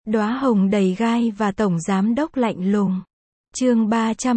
Đóa hồng đầy gai và tổng giám đốc lạnh lùng. Chương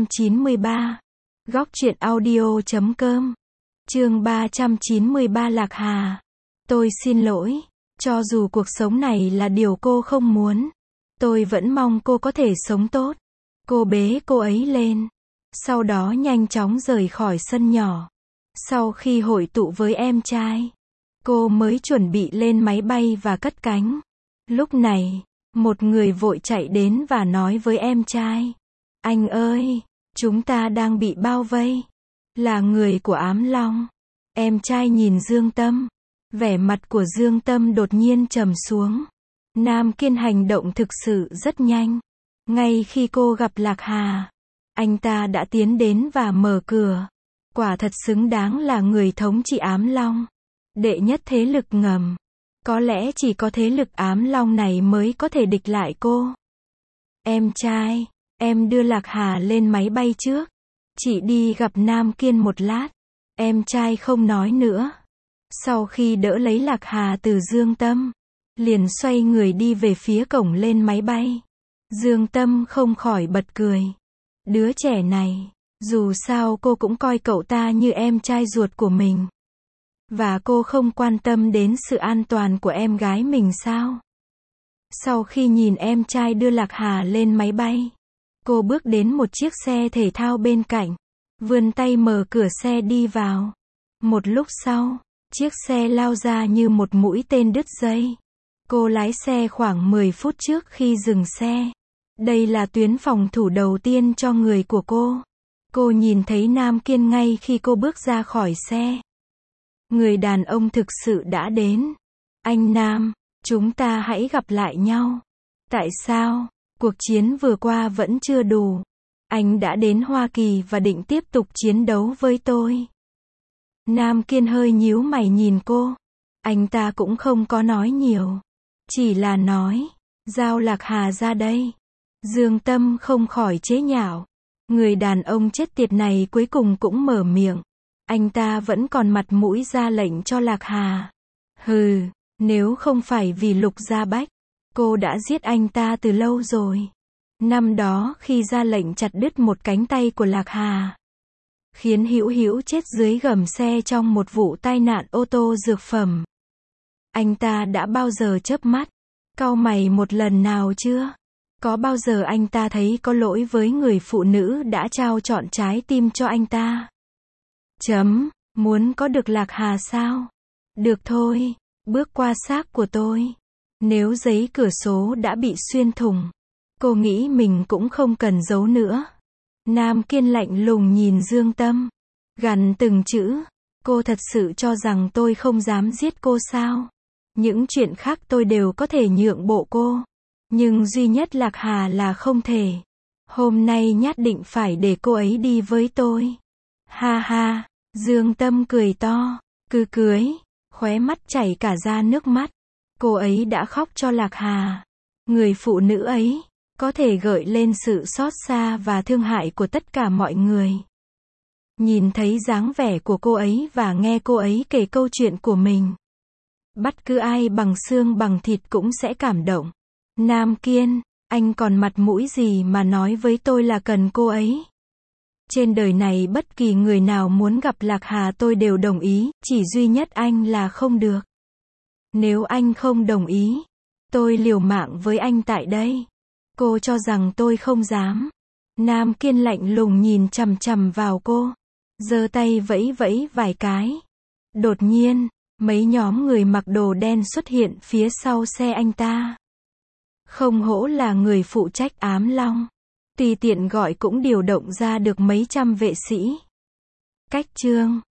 393. Góc truyện audio.com. Chương 393 Lạc Hà. Tôi xin lỗi. Cho dù cuộc sống này là điều cô không muốn, tôi vẫn mong cô có thể sống tốt. Cô bế cô ấy lên, sau đó nhanh chóng rời khỏi sân nhỏ. Sau khi hội tụ với em trai, cô mới chuẩn bị lên máy bay và cất cánh. Lúc này, một người vội chạy đến và nói với em trai: "Anh ơi, chúng ta đang bị bao vây." Là người của Ám Long. Em trai nhìn Dương Tâm. Vẻ mặt của Dương Tâm đột nhiên trầm xuống. Nam Kiên hành động thực sự rất nhanh. Ngay khi cô gặp Lạc Hà, anh ta đã tiến đến và mở cửa. Quả thật xứng đáng là người thống trị Ám Long. Đệ nhất thế lực ngầm. Có lẽ chỉ có thế lực Ám Long này mới có thể địch lại cô. Em trai, em đưa Lạc Hà lên máy bay trước. Chị đi gặp Nam Kiên một lát. Em trai không nói nữa. Sau khi đỡ lấy Lạc Hà từ Dương Tâm, liền xoay người đi về phía cổng lên máy bay. Dương Tâm không khỏi bật cười. Đứa trẻ này, dù sao cô cũng coi cậu ta như em trai ruột của mình. Và cô không quan tâm đến sự an toàn của em gái mình sao? Sau khi nhìn em trai đưa Lạc Hà lên máy bay, cô bước đến một chiếc xe thể thao bên cạnh, vươn tay mở cửa xe đi vào. Một lúc sau, chiếc xe lao ra như một mũi tên đứt dây. Cô lái xe khoảng 10 phút trước khi dừng xe. Đây là tuyến phòng thủ đầu tiên cho người của cô. Cô nhìn thấy Nam Kiên ngay khi cô bước ra khỏi xe. Người đàn ông thực sự đã đến. Anh Nam, chúng ta hãy gặp lại nhau. Tại sao? Cuộc chiến vừa qua vẫn chưa đủ. Anh đã đến Hoa Kỳ và định tiếp tục chiến đấu với tôi. Nam Kiên hơi nhíu mày nhìn cô. Anh ta cũng không có nói nhiều. Chỉ là nói, giao Lạc Hà ra đây. Dương Tâm không khỏi chế nhạo. Người đàn ông chết tiệt này cuối cùng cũng mở miệng. Anh ta vẫn còn mặt mũi ra lệnh cho Lạc Hà. Hừ, nếu không phải vì Lục Gia Bách, cô đã giết anh ta từ lâu rồi. Năm đó khi ra lệnh chặt đứt một cánh tay của Lạc Hà, khiến Hữu Hữu chết dưới gầm xe trong một vụ tai nạn ô tô dược phẩm, anh ta đã bao giờ chớp mắt, cau mày một lần nào chưa? Có bao giờ anh ta thấy có lỗi với người phụ nữ đã trao trọn trái tim cho anh ta? Muốn có được Lạc Hà sao? Được thôi, bước qua xác của tôi. Nếu giấy cửa sổ đã bị xuyên thủng, cô nghĩ mình cũng không cần giấu nữa. Nam Kiên lạnh lùng nhìn Dương Tâm, gằn từng chữ. Cô thật sự cho rằng tôi không dám giết cô sao? Những chuyện khác tôi đều có thể nhượng bộ cô. Nhưng duy nhất Lạc Hà là không thể. Hôm nay nhất định phải để cô ấy đi với tôi. Ha ha, Dương Tâm cười to, cứ cưới, khóe mắt chảy cả ra nước mắt. Cô ấy đã khóc cho Lạc Hà. Người phụ nữ ấy, có thể gợi lên sự xót xa và thương hại của tất cả mọi người. Nhìn thấy dáng vẻ của cô ấy và nghe cô ấy kể câu chuyện của mình, bất cứ ai bằng xương bằng thịt cũng sẽ cảm động. Nam Kiên, anh còn mặt mũi gì mà nói với tôi là cần cô ấy? Trên đời này bất kỳ người nào muốn gặp Lạc Hà tôi đều đồng ý, chỉ duy nhất anh là không được. Nếu anh không đồng ý, tôi liều mạng với anh tại đây. Cô cho rằng tôi không dám. Nam Kiên lạnh lùng nhìn chằm chằm vào cô, giơ tay vẫy vẫy vài cái. Đột nhiên, mấy nhóm người mặc đồ đen xuất hiện phía sau xe anh ta. Không hổ là người phụ trách Ám Long. Tùy tiện gọi cũng điều động ra được mấy trăm vệ sĩ. Cách chương